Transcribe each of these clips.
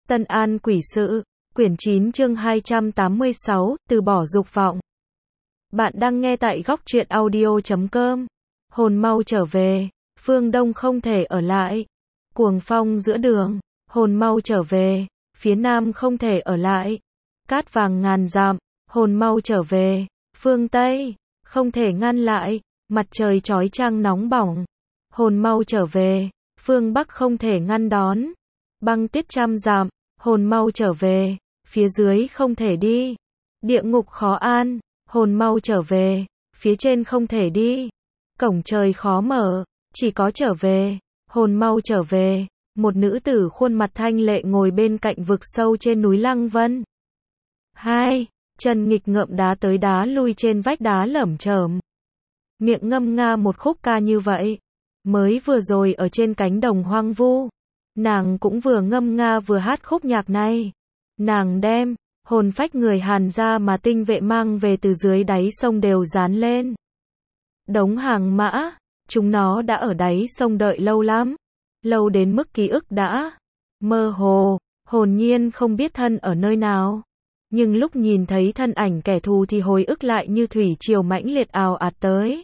Tân An Quỷ Sự, quyển 9 chương 286, từ bỏ dục vọng. Bạn đang nghe tại góc truyện audio.com. Hồn mau trở về, phương đông không thể ở lại. Cuồng phong giữa đường, hồn mau trở về, phía nam không thể ở lại. Cát vàng ngàn dặm, hồn mau trở về, phương tây không thể ngăn lại. Mặt trời chói chang nóng bỏng, hồn mau trở về, phương bắc không thể ngăn đón. Băng tuyết trăm dặm, hồn mau trở về, phía dưới không thể đi. Địa ngục khó an, hồn mau trở về, phía trên không thể đi. Cổng trời khó mở, chỉ có trở về, hồn mau trở về. Một nữ tử khuôn mặt thanh lệ ngồi bên cạnh vực sâu trên núi Lăng Vân. Hai chân nghịch ngợm đá tới đá lui trên vách đá lởm chởm, miệng ngâm nga một khúc ca như vậy. Mới vừa rồi ở trên cánh đồng hoang vu, nàng cũng vừa ngâm nga vừa hát khúc nhạc này. Nàng đem hồn phách người Hàn gia mà tinh vệ mang về từ dưới đáy sông đều dán lên đống hàng mã. Chúng nó đã ở đáy sông đợi lâu lắm, lâu đến mức ký ức đã mơ hồ, hồn nhiên không biết thân ở nơi nào. Nhưng lúc nhìn thấy thân ảnh kẻ thù thì hồi ức lại như thủy triều mãnh liệt ào ạt tới.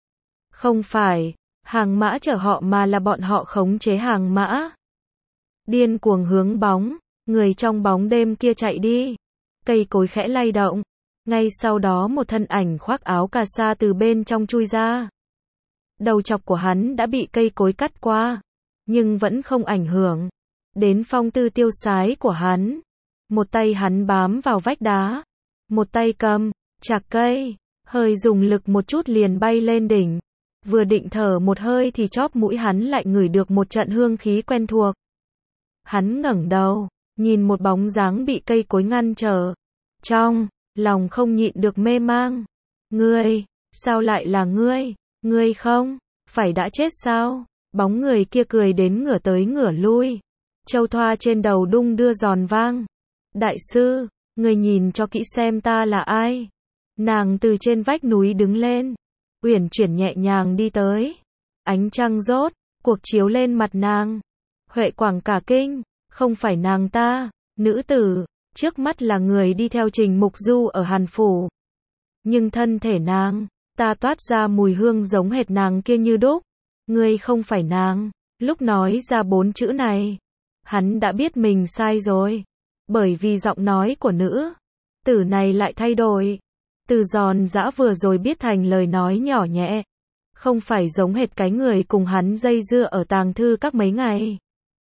Không phải hàng mã chở họ mà là bọn họ khống chế hàng mã. Điên cuồng hướng bóng người trong bóng đêm kia chạy đi. Cây cối khẽ lay động, ngay sau đó một thân ảnh khoác áo cà sa từ bên trong chui ra. Đầu chọc của hắn đã bị cây cối cắt qua, nhưng vẫn không ảnh hưởng đến phong tư tiêu sái của hắn. Một tay hắn bám vào vách đá, một tay cầm chạc cây, hơi dùng lực một chút liền bay lên đỉnh. Vừa định thở một hơi thì chóp mũi hắn lại ngửi được một trận hương khí quen thuộc. Hắn ngẩng đầu, nhìn một bóng dáng bị cây cối ngăn trở. Trong lòng không nhịn được mê mang. Ngươi, sao lại là ngươi? Ngươi không phải đã chết sao? Bóng người kia cười đến ngửa tới ngửa lui. Châu thoa trên đầu đung đưa giòn vang. Đại sư, ngươi nhìn cho kỹ xem ta là ai? Nàng từ trên vách núi đứng lên, uyển chuyển nhẹ nhàng đi tới. Ánh trăng rốt cuộc chiếu lên mặt nàng. Huệ Quảng cả kinh, không phải nàng ta. Nữ tử trước mắt là người đi theo Trình Mục Du ở Hàn Phủ. Nhưng thân thể nàng ta toát ra mùi hương giống hệt nàng kia như đúc. Ngươi không phải nàng. Lúc nói ra 4 chữ này, hắn đã biết mình sai rồi. Bởi vì giọng nói của nữ tử này lại thay đổi. Từ giòn giã vừa rồi biết thành lời nói nhỏ nhẹ. Không phải giống hệt cái người cùng hắn dây dưa ở tàng thư các mấy ngày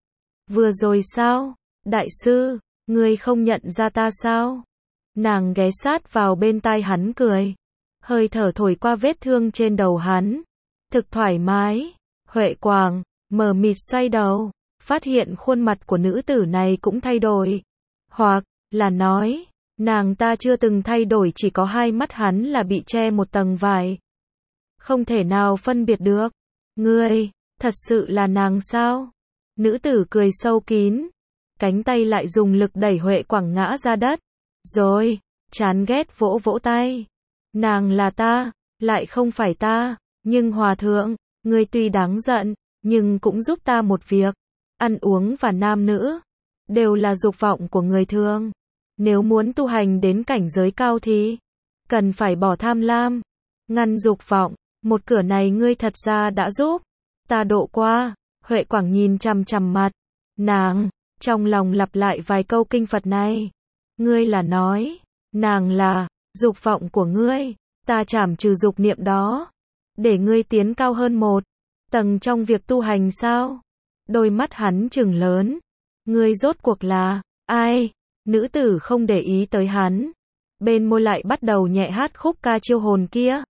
vừa rồi sao? Đại sư, ngươi không nhận ra ta sao? Nàng ghé sát vào bên tai hắn cười. Hơi thở thổi qua vết thương trên đầu hắn. Thực thoải mái. Huệ Quảng mờ mịt xoay đầu, phát hiện khuôn mặt của nữ tử này cũng thay đổi. Hoặc là nói, nàng ta chưa từng thay đổi, chỉ có hai mắt hắn là bị che một tầng vải. Không thể nào phân biệt được. Ngươi, thật sự là nàng sao? Nữ tử cười sâu kín, cánh tay lại dùng lực đẩy Huệ Quảng ngã ra đất. Rồi, chán ghét vỗ vỗ tay. Nàng là ta, lại không phải ta. Nhưng hòa thượng, ngươi tuy đáng giận, nhưng cũng giúp ta một việc. Ăn uống và nam nữ đều là dục vọng của người thường. Nếu muốn tu hành đến cảnh giới cao thì cần phải bỏ tham lam, ngăn dục vọng. Một cửa này ngươi thật ra đã giúp ta độ qua. Huệ Quảng nhìn chằm chằm mặt nàng, trong lòng lặp lại vài câu kinh Phật này. Ngươi là nói, nàng là dục vọng của ngươi. Ta trảm trừ dục niệm đó, để ngươi tiến cao hơn một tầng trong việc tu hành sao? Đôi mắt hắn trừng lớn. Ngươi rốt cuộc là ai? Nữ tử không để ý tới hắn, bên môi lại bắt đầu nhẹ hát khúc ca chiêu hồn kia.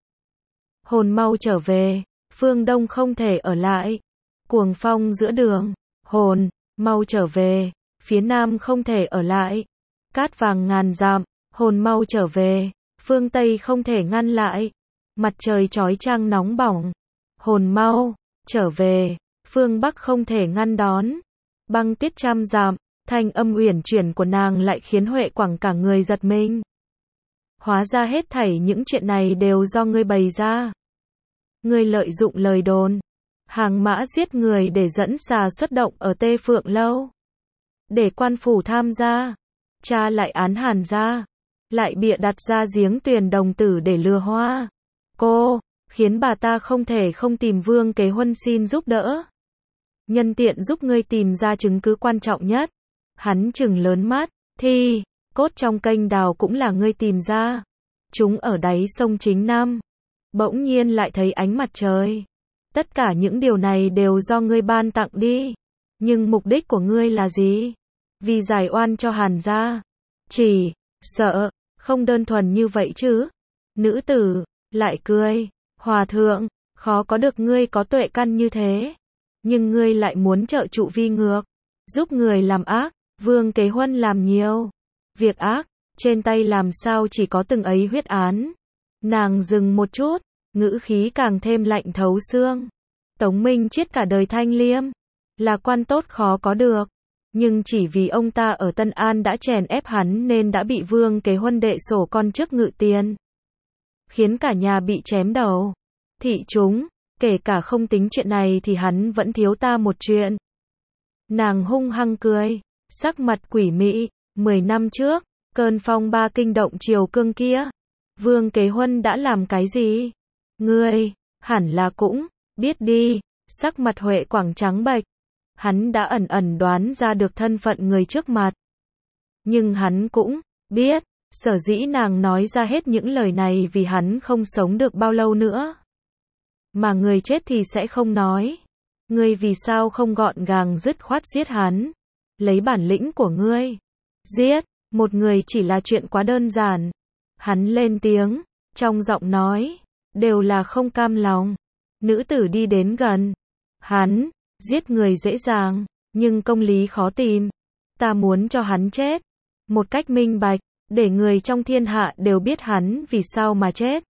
Hồn mau trở về, phương đông không thể ở lại. Cuồng phong giữa đường, hồn mau trở về, phía nam không thể ở lại. Cát vàng ngàn dặm, hồn mau trở về, phương tây không thể ngăn lại. Mặt trời chói chang nóng bỏng, hồn mau trở về, phương bắc không thể ngăn đón. Băng tuyết trăm dặm, thanh âm uyển chuyển của nàng lại khiến Huệ Quảng cả người giật mình. Hóa ra hết thảy những chuyện này đều do ngươi bày ra. Ngươi lợi dụng lời đồn hàng mã giết người để dẫn xà xuất động ở Tê Phượng Lâu. để quan phủ tham gia, cha lại án Hàn gia, lại bịa đặt ra giếng Tuyền đồng tử để lừa Hoa cô, khiến bà ta không thể không tìm Vương Kế Huân xin giúp đỡ. Nhân tiện giúp ngươi tìm ra chứng cứ quan trọng nhất. Hắn trừng lớn mắt, thì, cốt trong kênh đào cũng là ngươi tìm ra. Chúng ở đáy sông Chính Nam. Bỗng nhiên lại thấy ánh mặt trời. Tất cả những điều này đều do ngươi ban tặng đi. Nhưng mục đích của ngươi là gì? Vì giải oan cho Hàn gia. Chỉ, sợ, không đơn thuần như vậy chứ. Nữ tử, lại cười, hòa thượng, khó có được ngươi có tuệ căn như thế. Nhưng ngươi lại muốn trợ trụ vi ngược, giúp người làm ác, Vương Kế Huân làm nhiều việc ác, trên tay làm sao chỉ có từng ấy huyết án. Nàng dừng một chút, ngữ khí càng thêm lạnh thấu xương. Tống Minh Chiết cả đời thanh liêm, là quan tốt khó có được, nhưng chỉ vì ông ta ở Tân An đã chèn ép hắn nên đã bị Vương Kế Huân đệ sổ con chức ngự tiền, khiến cả nhà bị chém đầu. Thị chúng, kể cả không tính chuyện này thì hắn vẫn thiếu ta một chuyện. Nàng hung hăng cười, sắc mặt quỷ mị. 10 năm trước, cơn phong ba kinh động triều cương kia, Vương Kế Huân đã làm cái gì? Ngươi, hẳn là cũng biết đi. Sắc mặt Huệ Quảng trắng bệch. Hắn đã ẩn ẩn đoán ra được thân phận người trước mặt. Nhưng hắn cũng biết, sở dĩ nàng nói ra hết những lời này vì hắn không sống được bao lâu nữa. Mà người chết thì sẽ không nói. Ngươi vì sao không gọn gàng dứt khoát giết hắn? Lấy bản lĩnh của ngươi, giết một người chỉ là chuyện quá đơn giản. Hắn lên tiếng, trong giọng nói đều là không cam lòng. Nữ tử đi đến gần. Hắn, giết người dễ dàng, nhưng công lý khó tìm. Ta muốn cho hắn chết một cách minh bạch, để người trong thiên hạ đều biết hắn vì sao mà chết.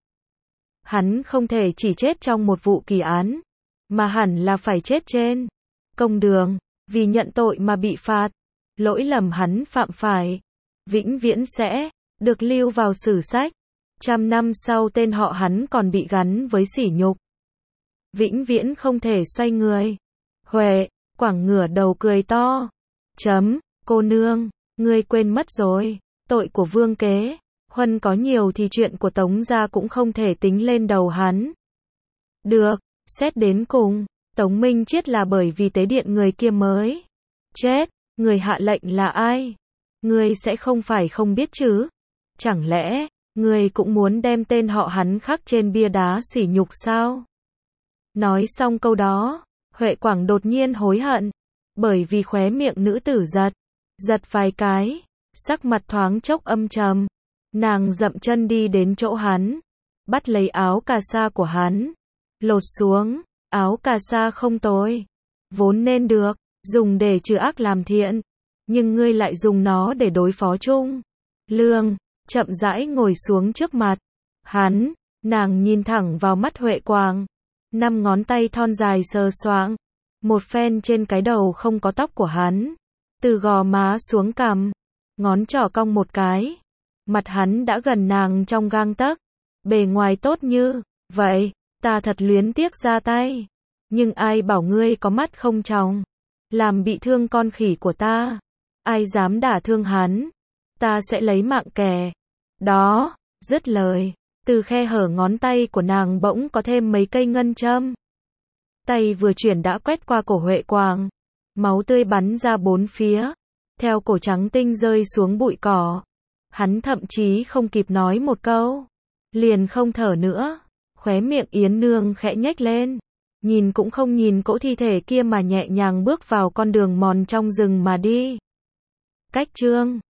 Hắn không thể chỉ chết trong một vụ kỳ án, mà hẳn là phải chết trên công đường, vì nhận tội mà bị phạt. Lỗi lầm hắn phạm phải, vĩnh viễn sẽ được lưu vào sử sách. 100 năm sau tên họ hắn còn bị gắn với sỉ nhục. Vĩnh viễn không thể xoay người. Huệ Quảng ngửa đầu cười to. Cô nương, ngươi quên mất rồi, tội của Vương Kế Huân có nhiều thì chuyện của Tống gia cũng không thể tính lên đầu hắn. Được, xét đến cùng, Tống Minh Chiết là bởi vì tế điện người kia mới chết. Người hạ lệnh là ai? Ngươi sẽ không phải không biết chứ? Chẳng lẽ, ngươi cũng muốn đem tên họ hắn khắc trên bia đá sỉ nhục sao? Nói xong câu đó, Huệ Quảng đột nhiên hối hận, bởi vì khóe miệng nữ tử giật vài cái, sắc mặt thoáng chốc âm trầm. Nàng dậm chân đi đến chỗ hắn, bắt lấy áo cà sa của hắn, lột xuống. Áo cà sa không tồi, vốn nên được dùng để trừ ác làm thiện, nhưng ngươi lại dùng nó để đối phó Trung Lương. Chậm rãi ngồi xuống trước mặt hắn, nàng nhìn thẳng vào mắt Huệ Quảng, 5 ngón tay thon dài sờ soạng một phen trên cái đầu không có tóc của hắn, từ gò má xuống cằm, ngón trỏ cong một cái. Mặt hắn đã gần nàng trong gang tấc, bề ngoài tốt như vậy, ta thật luyến tiếc ra tay, nhưng ai bảo ngươi có mắt không tròng, làm bị thương con khỉ của ta. Ai dám đả thương hắn, ta sẽ lấy mạng kẻ đó. Dứt lời, từ khe hở ngón tay của nàng bỗng có thêm mấy cây ngân châm. Tay vừa chuyển đã quét qua cổ Huệ Quảng, máu tươi bắn ra bốn phía, theo cổ trắng tinh rơi xuống bụi cỏ. Hắn thậm chí không kịp nói một câu, liền không thở nữa. Khóe miệng Yến Nương khẽ nhếch lên, nhìn cũng không nhìn cỗ thi thể kia mà nhẹ nhàng bước vào con đường mòn trong rừng mà đi. Cách chương